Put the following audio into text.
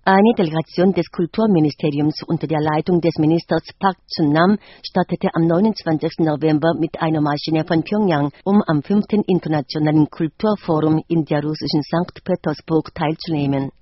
Eine Delegation des Kulturministeriums unter der Leitung des Ministers Park Chun-nam startete am 29. November mit einer Maschine von Pyongyang, um am 5. Internationalen Kulturforum in der russischen Sankt Petersburg teilzunehmen.